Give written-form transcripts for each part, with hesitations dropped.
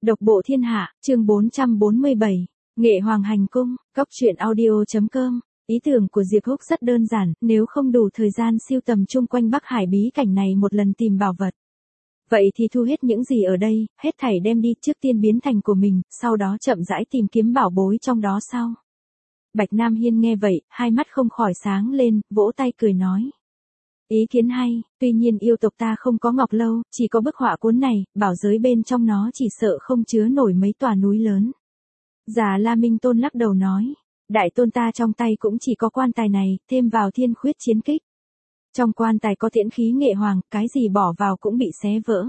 Độc bộ thiên hạ, chương 447, Nghệ Hoàng hành cung, Cóc truyện audio.com. Ý tưởng của Diệp Húc rất đơn giản, nếu không đủ thời gian siêu tầm chung quanh Bắc Hải bí cảnh này một lần tìm bảo vật. Vậy thì thu hết những gì ở đây, hết thảy đem đi, trước tiên biến thành của mình, sau đó chậm rãi tìm kiếm bảo bối trong đó sau. Bạch Nam Hiên nghe vậy, hai mắt không khỏi sáng lên, vỗ tay cười nói. Ý kiến hay, tuy nhiên yêu tộc ta không có ngọc lâu, chỉ có bức họa cuốn này, bảo giới bên trong nó chỉ sợ không chứa nổi mấy tòa núi lớn. Già La Minh Tôn lắc đầu nói, đại tôn ta trong tay cũng chỉ có quan tài này, thêm vào thiên khuyết chiến kích. Trong quan tài có tiễn khí Nghệ Hoàng, cái gì bỏ vào cũng bị xé vỡ.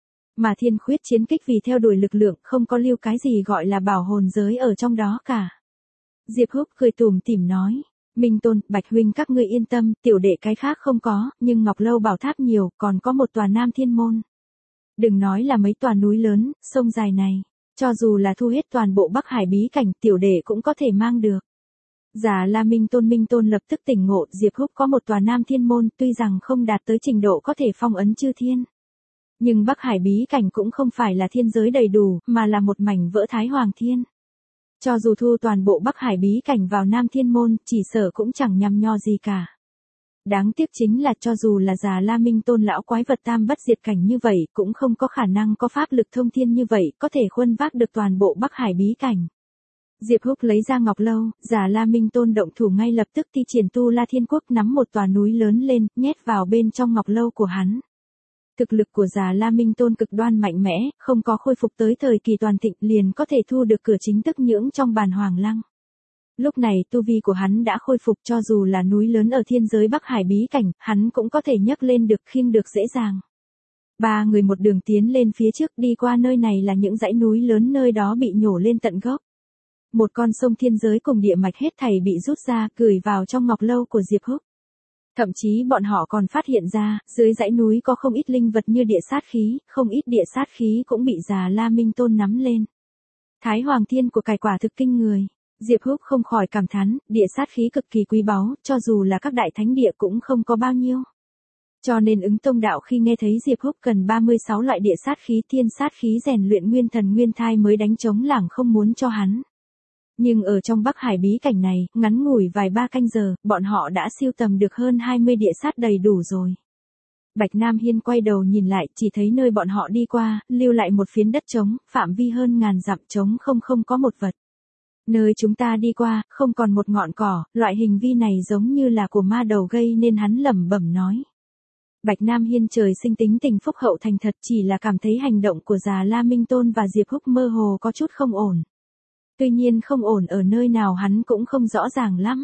Mà thiên khuyết chiến kích vì theo đuổi lực lượng, không có lưu cái gì gọi là bảo hồn giới ở trong đó cả. Diệp Húc cười tủm tỉm nói. Minh Tôn, Bạch huynh các ngươi yên tâm, tiểu đệ cái khác không có, nhưng Ngọc Lâu bảo tháp nhiều, còn có một tòa Nam Thiên Môn. Đừng nói là mấy tòa núi lớn, sông dài này, cho dù là thu hết toàn bộ Bắc Hải bí cảnh, tiểu đệ cũng có thể mang được. Già La Minh Tôn lập tức tỉnh ngộ, Diệp Húc có một tòa Nam Thiên Môn, tuy rằng không đạt tới trình độ có thể phong ấn chư thiên. Nhưng Bắc Hải bí cảnh cũng không phải là thiên giới đầy đủ, mà là một mảnh vỡ Thái Hoàng Thiên. Cho dù thu toàn bộ Bắc Hải bí cảnh vào Nam Thiên Môn, chỉ sợ cũng chẳng nhằm nho gì cả. Đáng tiếc chính là cho dù là già La Minh Tôn lão quái vật tam bất diệt cảnh như vậy, cũng không có khả năng có pháp lực thông thiên như vậy, có thể khuân vác được toàn bộ Bắc Hải bí cảnh. Diệp Húc lấy ra ngọc lâu, già La Minh Tôn động thủ ngay lập tức thi triển Tu La Thiên Quốc nắm một tòa núi lớn lên, nhét vào bên trong ngọc lâu của hắn. Thực lực của già La Minh Tôn cực đoan mạnh mẽ, không có khôi phục tới thời kỳ toàn thịnh liền có thể thu được cửa chính tức nhưỡng trong bàn hoàng lăng. Lúc này tu vi của hắn đã khôi phục, cho dù là núi lớn ở thiên giới Bắc Hải bí cảnh, hắn cũng có thể nhấc lên được, khiêng được dễ dàng. Ba người một đường tiến lên phía trước, đi qua nơi này là những dãy núi lớn, nơi đó bị nhổ lên tận gốc. Một con sông thiên giới cùng địa mạch hết thảy bị rút ra, gửi vào trong ngọc lâu của Diệp Húc. Thậm chí bọn họ còn phát hiện ra, dưới dãy núi có không ít linh vật như địa sát khí, không ít địa sát khí cũng bị già La Minh Tôn nắm lên. Thái Hoàng Thiên của cải quả thực kinh người. Diệp Húc không khỏi cảm thán, địa sát khí cực kỳ quý báu, cho dù là các đại thánh địa cũng không có bao nhiêu. Cho nên Ứng Tông đạo khi nghe thấy Diệp Húc cần 36 loại địa sát khí, thiên sát khí rèn luyện nguyên thần nguyên thai mới đánh trống lảng không muốn cho hắn. Nhưng ở trong Bắc Hải bí cảnh này, ngắn ngủi vài ba canh giờ, bọn họ đã siêu tầm được hơn 20 địa sát đầy đủ rồi. Bạch Nam Hiên quay đầu nhìn lại, chỉ thấy nơi bọn họ đi qua, lưu lại một phiến đất trống, phạm vi hơn ngàn dặm trống không có một vật. Nơi chúng ta đi qua, không còn một ngọn cỏ, loại hình vi này giống như là của ma đầu gây nên hắn lẩm bẩm nói. Bạch Nam Hiên trời sinh tính tình phúc hậu thành thật, chỉ là cảm thấy hành động của già La Minh Tôn và Diệp Húc mơ hồ có chút không ổn. Tuy nhiên không ổn ở nơi nào hắn cũng không rõ ràng lắm.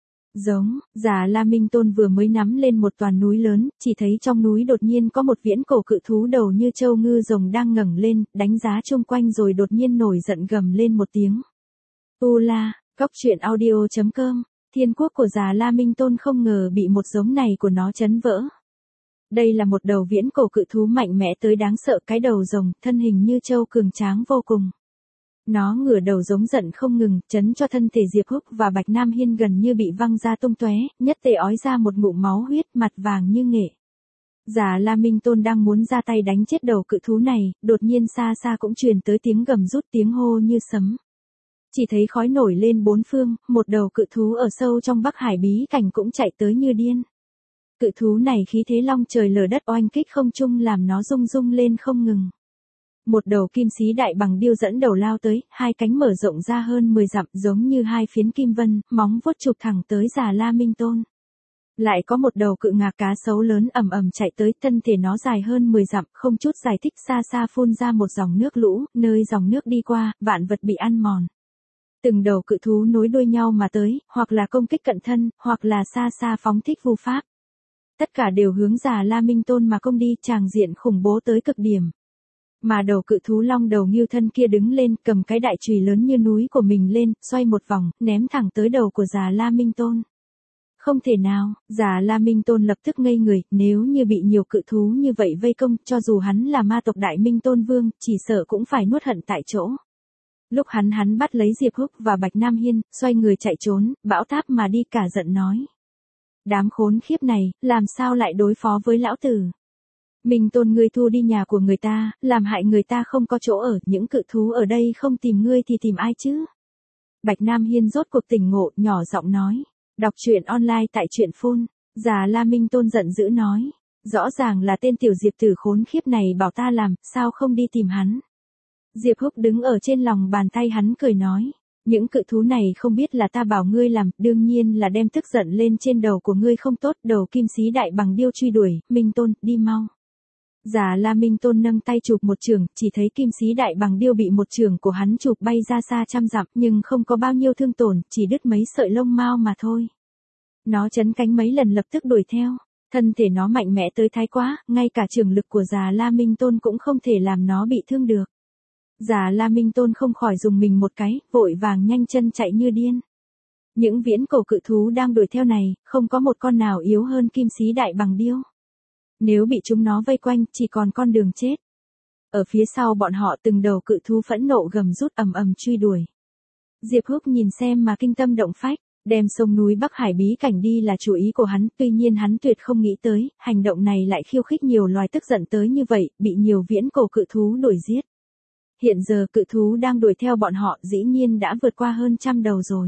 Già La Minh Tôn vừa mới nắm lên một toàn núi lớn, chỉ thấy trong núi đột nhiên có một viễn cổ cự thú đầu như trâu ngư rồng đang ngẩng lên, đánh giá chung quanh rồi đột nhiên nổi giận gầm lên một tiếng. Tu La, Cóc truyện audio.com, thiên quốc của già La Minh Tôn không ngờ bị một giống này của nó chấn vỡ. Đây là một đầu viễn cổ cự thú mạnh mẽ tới đáng sợ, cái đầu rồng, thân hình như trâu cường tráng vô cùng. Nó ngửa đầu giống giận không ngừng, chấn cho thân thể Diệp Húc và Bạch Nam Hiên gần như bị văng ra tung tóe, nhất tề ói ra một ngụm máu huyết, mặt vàng như nghệ. Già La Minh Tôn đang muốn ra tay đánh chết đầu cự thú này, đột nhiên xa xa cũng truyền tới tiếng gầm rút, tiếng hô như sấm. Chỉ thấy khói nổi lên bốn phương, một đầu cự thú ở sâu trong Bắc Hải bí cảnh cũng chạy tới như điên. Cự thú này khí thế long trời lở đất oanh kích không trung làm nó rung rung lên không ngừng. Một đầu kim xí đại bằng điêu dẫn đầu lao tới, hai cánh mở rộng ra hơn 10 dặm giống như hai phiến kim vân, móng vuốt chụp thẳng tới già La Minh Tôn. Lại có một đầu cự ngạc cá sấu lớn ầm ầm chạy tới, thân thể nó dài hơn 10 dặm, không chút giải thích, xa xa phun ra một dòng nước lũ, nơi dòng nước đi qua, vạn vật bị ăn mòn. Từng đầu cự thú nối đuôi nhau mà tới, hoặc là công kích cận thân, hoặc là xa xa phóng thích vu pháp. Tất cả đều hướng già La Minh Tôn mà công đi, tràng diện khủng bố tới cực điểm. Mà đầu cự thú long đầu ngưu thân kia đứng lên, cầm cái đại chùy lớn như núi của mình lên, xoay một vòng, ném thẳng tới đầu của già La Minh Tôn. Không thể nào, già La Minh Tôn lập tức ngây người, nếu như bị nhiều cự thú như vậy vây công, cho dù hắn là ma tộc Đại Minh Tôn Vương, chỉ sợ cũng phải nuốt hận tại chỗ. Lúc hắn bắt lấy Diệp Húc và Bạch Nam Hiên, xoay người chạy trốn, bão táp mà đi, cả giận nói. Đám khốn khiếp này, làm sao lại đối phó với lão tử? Minh Tôn ngươi thu đi nhà của người ta, làm hại người ta không có chỗ ở, những cự thú ở đây không tìm ngươi thì tìm ai chứ? Bạch Nam Hiên rốt cuộc tỉnh ngộ, nhỏ giọng nói. Đọc truyện online tại truyện phun. Già La Minh Tôn giận dữ nói. Rõ ràng là tên tiểu Diệp tử khốn khiếp này bảo ta làm, sao không đi tìm hắn? Diệp Húc đứng ở trên lòng bàn tay hắn cười nói. Những cự thú này không biết là ta bảo ngươi làm, đương nhiên là đem tức giận lên trên đầu của ngươi không tốt, đầu kim sĩ đại bằng điêu truy đuổi, Minh Tôn, đi mau. Già La Minh Tôn nâng tay chụp một trường, chỉ thấy kim sĩ đại bằng điêu bị một trường của hắn chụp bay ra xa trăm dặm, nhưng không có bao nhiêu thương tổn, chỉ đứt mấy sợi lông mao mà thôi. Nó chấn cánh mấy lần lập tức đuổi theo, thân thể nó mạnh mẽ tới thái quá, ngay cả trường lực của Già La Minh Tôn cũng không thể làm nó bị thương được. Già La Minh Tôn không khỏi dùng mình một cái, vội vàng nhanh chân chạy như điên. Những viễn cổ cự thú đang đuổi theo này, không có một con nào yếu hơn kim sĩ đại bằng điêu. Nếu bị chúng nó vây quanh, chỉ còn con đường chết. Ở phía sau bọn họ từng đầu cự thú phẫn nộ gầm rút ầm ầm truy đuổi. Diệp Húc nhìn xem mà kinh tâm động phách, đem sông núi Bắc Hải bí cảnh đi là chủ ý của hắn, tuy nhiên hắn tuyệt không nghĩ tới, hành động này lại khiêu khích nhiều loài tức giận tới như vậy, bị nhiều viễn cổ cự thú đuổi giết. Hiện giờ cự thú đang đuổi theo bọn họ dĩ nhiên đã vượt qua hơn 100 đầu rồi.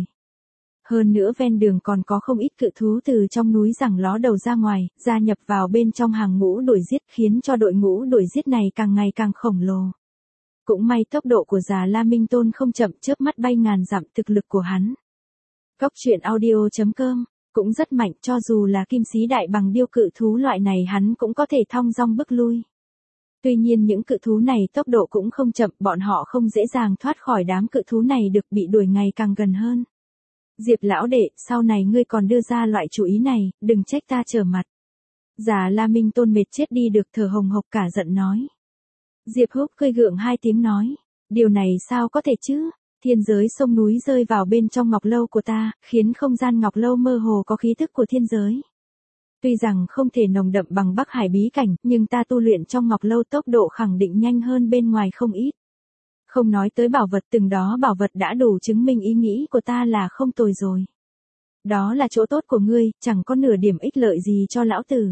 Hơn nữa ven đường còn có không ít cự thú từ trong núi giằng ló đầu ra ngoài, gia nhập vào bên trong hàng ngũ đuổi giết, khiến cho đội ngũ đuổi giết này càng ngày càng khổng lồ. Cũng may tốc độ của Già La Minh Tôn không chậm, chớp mắt bay ngàn dặm, thực lực của hắn. Cóc truyện audio.com cũng rất mạnh, cho dù là kim sĩ đại bằng điêu cự thú loại này hắn cũng có thể thong dong bước lui. Tuy nhiên những cự thú này tốc độ cũng không chậm, bọn họ không dễ dàng thoát khỏi đám cự thú này được, bị đuổi ngày càng gần hơn. Diệp lão đệ, sau này ngươi còn đưa ra loại chủ ý này, đừng trách ta trở mặt. Già La Minh Tôn mệt chết đi được, thở hồng hộc cả giận nói. Diệp Húc cười gượng hai tiếng nói, điều này sao có thể chứ? Thiên giới sông núi rơi vào bên trong ngọc lâu của ta, khiến không gian ngọc lâu mơ hồ có khí tức của thiên giới. Tuy rằng không thể nồng đậm bằng Bắc Hải bí cảnh, nhưng ta tu luyện trong ngọc lâu tốc độ khẳng định nhanh hơn bên ngoài không ít. Không nói tới bảo vật, từng đó bảo vật đã đủ chứng minh ý nghĩ của ta là không tồi rồi. Đó là chỗ tốt của ngươi, chẳng có nửa điểm ích lợi gì cho lão tử.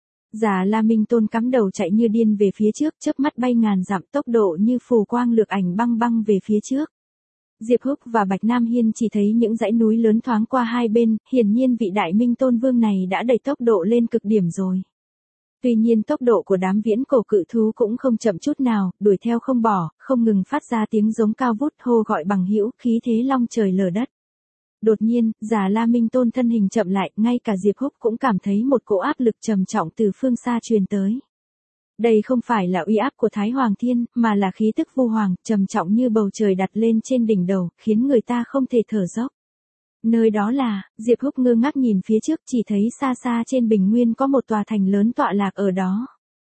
Già La Minh Tôn cắm đầu chạy như điên về phía trước, chớp mắt bay ngàn dặm, tốc độ như phù quang lược ảnh băng băng về phía trước. Diệp Húc và Bạch Nam Hiên chỉ thấy những dãy núi lớn thoáng qua hai bên, hiển nhiên vị Đại Minh Tôn Vương này đã đẩy tốc độ lên cực điểm rồi. Tuy nhiên tốc độ của đám viễn cổ cự thú cũng không chậm chút nào, đuổi theo không bỏ, không ngừng phát ra tiếng giống cao vút hô gọi bằng hữu, khí thế long trời lở đất. Đột nhiên, Già La Minh Tôn thân hình chậm lại, ngay cả Diệp Húc cũng cảm thấy một cỗ áp lực trầm trọng từ phương xa truyền tới. Đây không phải là uy áp của Thái Hoàng Thiên, mà là khí tức vu hoàng, trầm trọng như bầu trời đặt lên trên đỉnh đầu, khiến người ta không thể thở dốc. Nơi đó là, Diệp Húc ngơ ngác nhìn phía trước, chỉ thấy xa xa trên bình nguyên có một tòa thành lớn tọa lạc ở đó.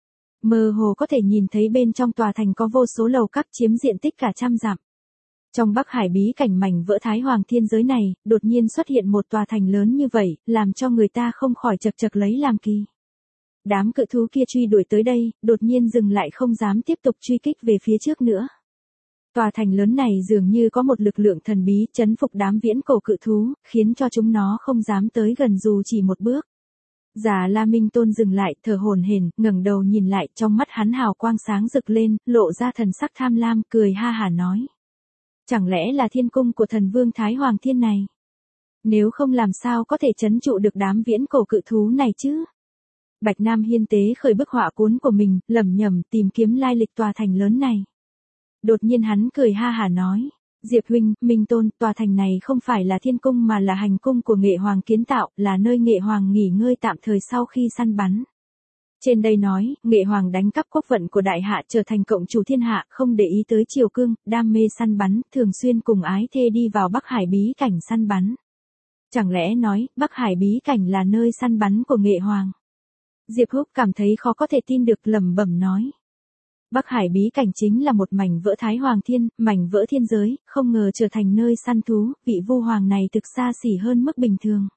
Mơ hồ có thể nhìn thấy bên trong tòa thành có vô số lầu các chiếm diện tích cả trăm dặm. Trong Bắc Hải bí cảnh mảnh vỡ Thái Hoàng Thiên giới này, đột nhiên xuất hiện một tòa thành lớn như vậy, làm cho người ta không khỏi chật chật lấy làm kỳ. Đám cự thú kia truy đuổi tới đây, đột nhiên dừng lại không dám tiếp tục truy kích về phía trước nữa. Tòa thành lớn này dường như có một lực lượng thần bí chấn phục đám viễn cổ cự thú, khiến cho chúng nó không dám tới gần dù chỉ một bước. Già La Minh Tôn dừng lại, thở hổn hển, ngẩng đầu nhìn lại, trong mắt hắn hào quang sáng rực lên, lộ ra thần sắc tham lam, cười ha hả nói. Chẳng lẽ là thiên cung của thần vương Thái Hoàng Thiên này? Nếu không làm sao có thể trấn trụ được đám viễn cổ cự thú này chứ? Bạch Nam Hiên tế khởi bức họa cuốn của mình, lẩm nhẩm tìm kiếm lai lịch tòa thành lớn này. Đột nhiên hắn cười ha hả nói, Diệp huynh, Minh Tôn, tòa thành này không phải là thiên cung mà là hành cung của Nghệ Hoàng kiến tạo, là nơi Nghệ Hoàng nghỉ ngơi tạm thời sau khi săn bắn. Trên đây nói, Nghệ Hoàng đánh cắp quốc vận của đại hạ trở thành cộng chủ thiên hạ, không để ý tới triều cương, đam mê săn bắn, thường xuyên cùng ái thê đi vào Bắc Hải bí cảnh săn bắn. Chẳng lẽ nói, Bắc Hải bí cảnh là nơi săn bắn của Nghệ Hoàng? Diệp Húc cảm thấy khó có thể tin được, lẩm bẩm nói. Bắc Hải bí cảnh chính là một mảnh vỡ Thái Hoàng Thiên, mảnh vỡ thiên giới, không ngờ trở thành nơi săn thú, vị vu hoàng này thực xa xỉ hơn mức bình thường.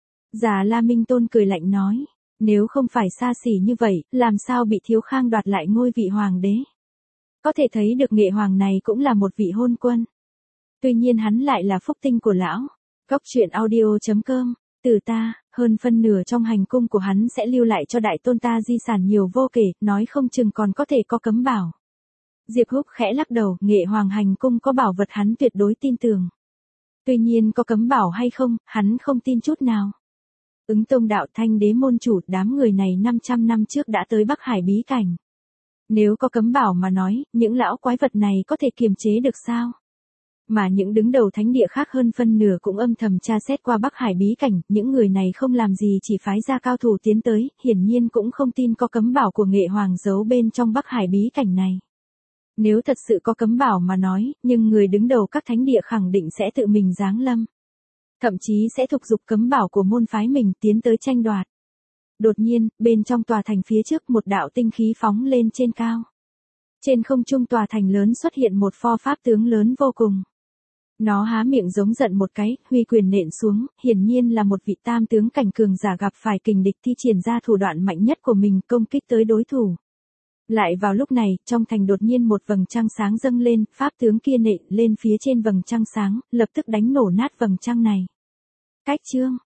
Già La Minh Tôn cười lạnh nói, nếu không phải xa xỉ như vậy, làm sao bị Thiếu Khang đoạt lại ngôi vị hoàng đế? Có thể thấy được Nghệ Hoàng này cũng là một vị hôn quân. Tuy nhiên hắn lại là phúc tinh của lão. Cóc truyện audio.com, từ ta, Hơn phân nửa trong hành cung của hắn sẽ lưu lại cho đại tôn ta di sản nhiều vô kể, nói không chừng còn có thể có cấm bảo. Diệp Húc khẽ lắc đầu, Nghệ Hoàng hành cung có bảo vật hắn tuyệt đối tin tưởng. Tuy nhiên có cấm bảo hay không, hắn không tin chút nào. Ứng Tông đạo Thanh đế môn chủ, đám người này 500 năm trước đã tới Bắc Hải bí cảnh. Nếu có cấm bảo mà nói, những lão quái vật này có thể kiềm chế được sao? Mà những đứng đầu thánh địa khác hơn phân nửa cũng âm thầm tra xét qua Bắc Hải bí cảnh, những người này không làm gì chỉ phái ra cao thủ tiến tới, hiển nhiên cũng không tin có cấm bảo của Nghệ Hoàng giấu bên trong Bắc Hải bí cảnh này. Nếu thật sự có cấm bảo mà nói, nhưng người đứng đầu các thánh địa khẳng định sẽ tự mình giáng lâm. Thậm chí sẽ thúc giục cấm bảo của môn phái mình tiến tới tranh đoạt. Đột nhiên, bên trong tòa thành phía trước một đạo tinh khí phóng lên trên cao. Trên không trung tòa thành lớn xuất hiện một pho pháp tướng lớn vô cùng. Nó há miệng giống giận một cái, huy quyền nện xuống, hiển nhiên là một vị tam tướng cảnh cường giả gặp phải kình địch thi triển ra thủ đoạn mạnh nhất của mình công kích tới đối thủ. Lại vào lúc này, trong thành đột nhiên một vầng trăng sáng dâng lên, pháp tướng kia nện lên phía trên vầng trăng sáng, lập tức đánh nổ nát vầng trăng này. Cách chương